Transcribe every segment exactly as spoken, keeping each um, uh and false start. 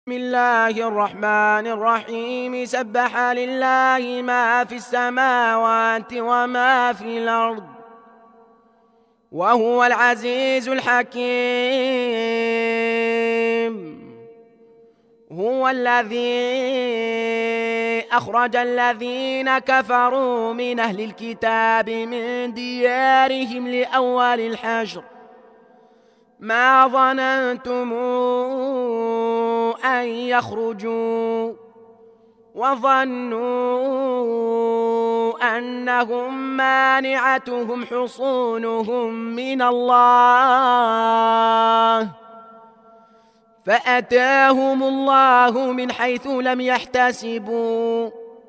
بسم الله الرحمن الرحيم. سبح لله ما في السماوات وما في الأرض وهو العزيز الحكيم. هو الذي أخرج الذين كفروا من أهل الكتاب من ديارهم لأول الحشر ما ظننتم أن يخرجوا وظنوا أنهم مانعتهم حصونهم من الله فأتاهم الله من حيث لم يحتسبوا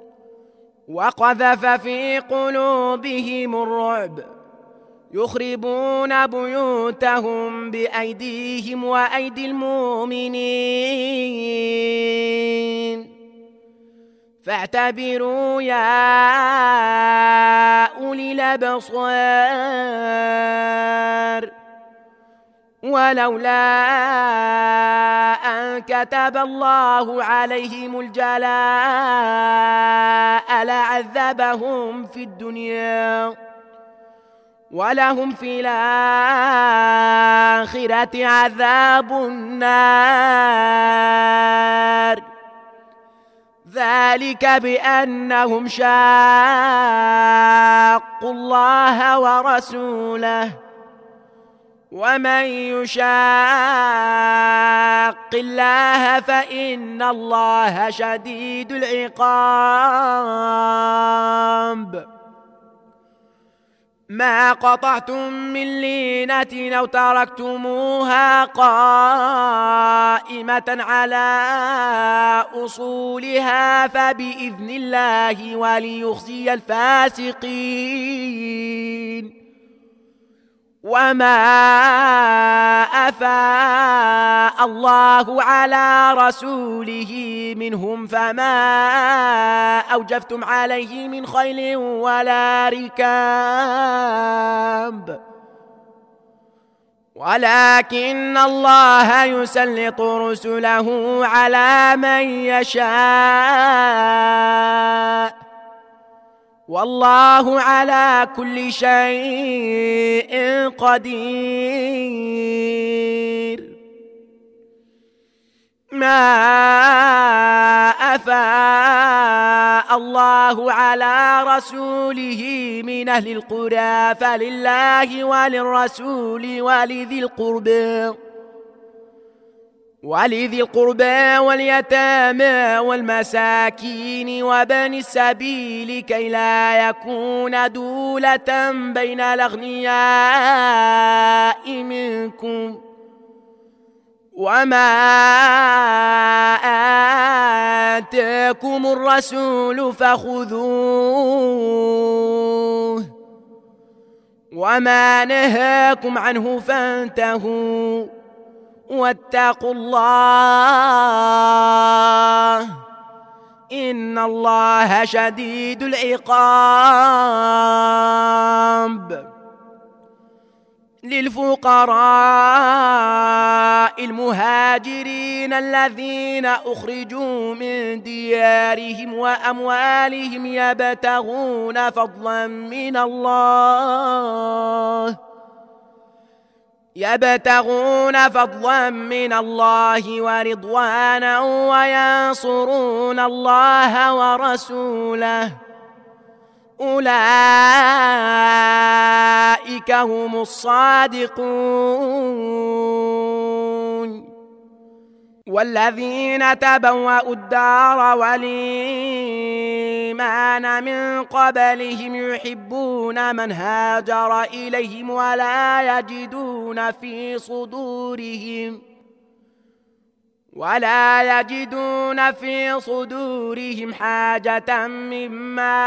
وقذف في قلوبهم الرعب يخربون بيوتهم بأيديهم وأيدي المؤمنين فاعتبروا يا أولي الأبصار. ولولا أن كتب الله عليهم الجلاء لعذبهم في الدنيا ولهم في الآخرة عذاب النار ذلك بأنهم شاقوا الله ورسوله ومن يشاق الله فإن الله شديد العقاب. ما قطعتم من لينة أو تركتموها قائمة على أصولها فبإذن الله وليخزي الفاسقين. وما أفاء الله على رسوله منهم فما أوجفتم عليه من خيل ولا ركاب ولكن الله يسلط رسله على من يشاء والله على كل شيء قدير. ما أفاء الله على رسوله من أهل القرى فلله وللرسول ولذي القربى ولذي القربى واليتامى والمساكين وبني السبيل كي لا يكون دولة بين الأغنياء منكم وما آتاكم الرسول فخذوه وما نهاكم عنه فانتهوا واتقوا الله إن الله شديد العقاب. للفقراء المهاجرين الذين أخرجوا من ديارهم وأموالهم يبتغون فضلا من الله يبتغون فضلا من الله ورضوانا وينصرون الله ورسوله أولئك هم الصادقون. والذين تبوأوا الدار والإيمان من قبلهم يحبون من هاجر إليهم ولا يجدون في صدورهم ولا يجدون في صدورهم حاجة مما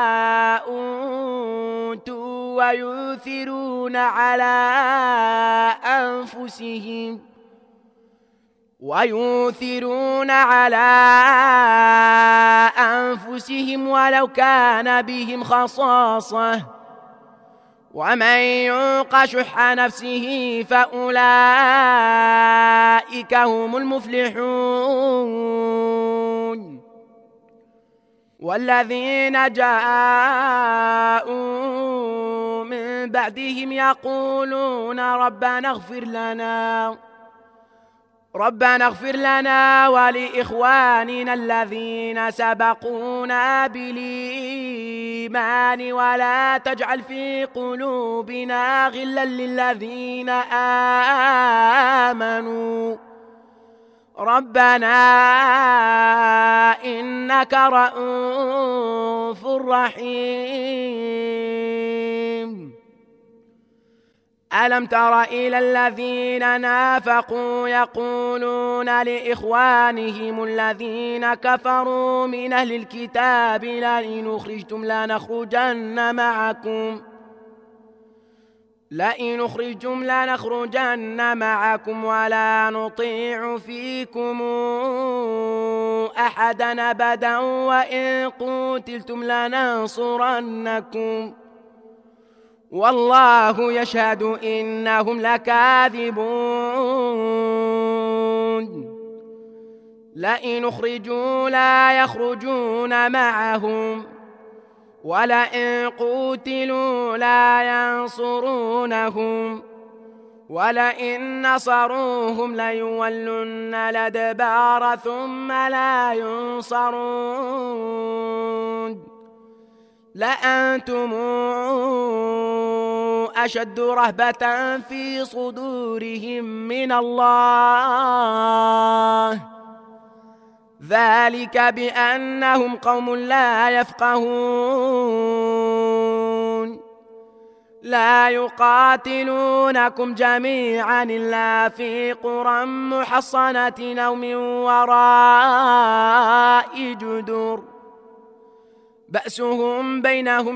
أوتوا ويؤثرون على أنفسهم ويؤثرون على أنفسهم ولو كان بهم خصاصة ومن يوق شح نفسه فأولئك هم المفلحون والذين جاءوا من بعدهم يقولون ربنا اغفر لنا ربنا اغفر لنا ولإخواننا الذين سبقونا بالإيمان ولا تجعل في قلوبنا غلا للذين آمنوا ربنا إنك رؤوف رحيم. ألم تر إلى الذين نافقوا يقولون لإخوانهم الذين كفروا من أهل الكتاب لئن أخرجتم لنخرجن معكم لئن أخرجتم لنخرجن معكم ولا نطيع فيكم أحدا أبدا وإن قتلتم لننصرنكم والله يشهد إنهم لكاذبون لئن أخرجوا لا يخرجون معهم ولئن قتلوا لا ينصرونهم ولئن نصروهم ليولن الأدبار ثم لا ينصرون لأنتم أشد رهبة في صدورهم من الله ذلك بأنهم قوم لا يفقهون لا يقاتلونكم جميعا إلا في قرى محصنة أو من وراء جدر بأسهم بينهم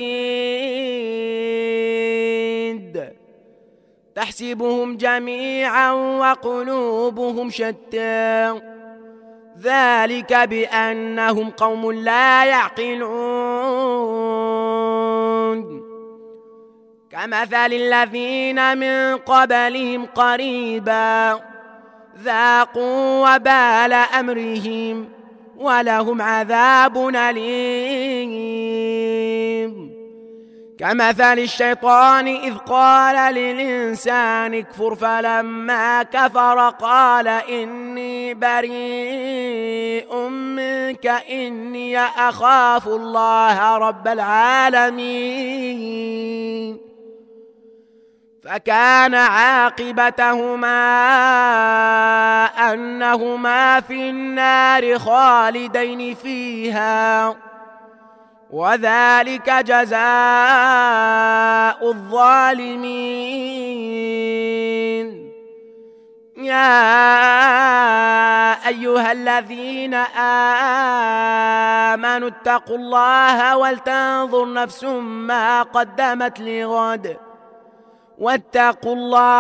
شديد تحسبهم جميعا وقلوبهم شتى ذلك بأنهم قوم لا يعقلون كمثل الذين من قبلهم قريبا ذاقوا وبال أمرهم ولهم عذاب أليم كمثل الشيطان إذ قال للإنسان اكفر فلما كفر قال إني بريء منك إني أخاف الله رب العالمين فكان عاقبتهما أنهما في النار خالدين فيها وذلك جزاء الظالمين. يا أيها الذين آمنوا اتقوا الله ولتنظر نفس ما قدمت لغد واتقوا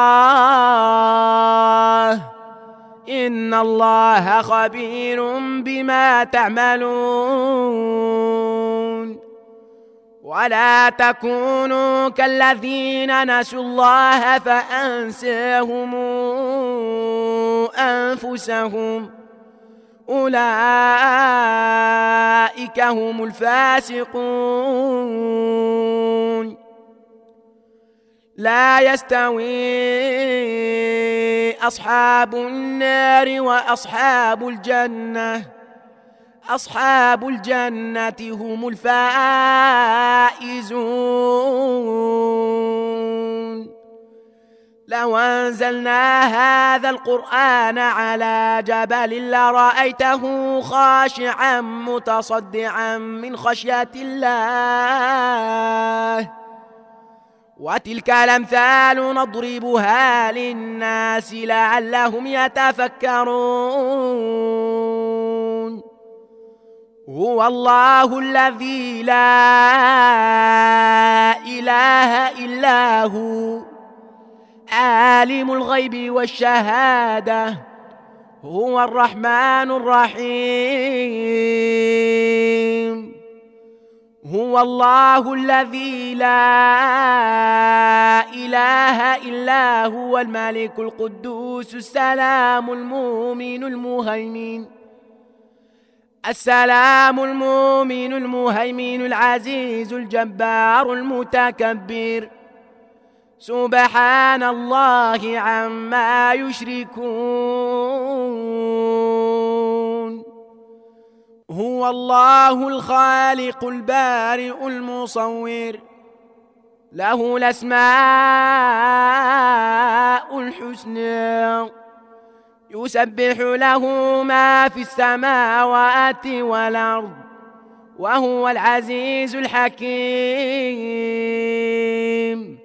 الله إن الله خبير بما تعملون ولا تكونوا كالذين نسوا الله فأنساهم أنفسهم أولئك هم الفاسقون. لا يستوي أصحاب النار وأصحاب الجنة أصحاب الجنة هم الفائزون. لو أنزلنا هذا القرآن على جبل لرأيته خاشعا متصدعا من خشية الله وتلك الأمثال نضربها للناس لعلهم يتفكرون. هو الله الذي لا إله إلا هو عالم الغيب والشهادة هو الرحمن الرحيم. هو الله الذي لا إله إلا هو الملك القدوس السلام المؤمن المهيمن السلام المؤمن المهيمن العزيز الجبار المتكبر سبحان الله عما يشركون. هو الله الخالق البارئ المصور له الأسماء الحسنى يسبح له ما في السماوات والأرض وهو العزيز الحكيم.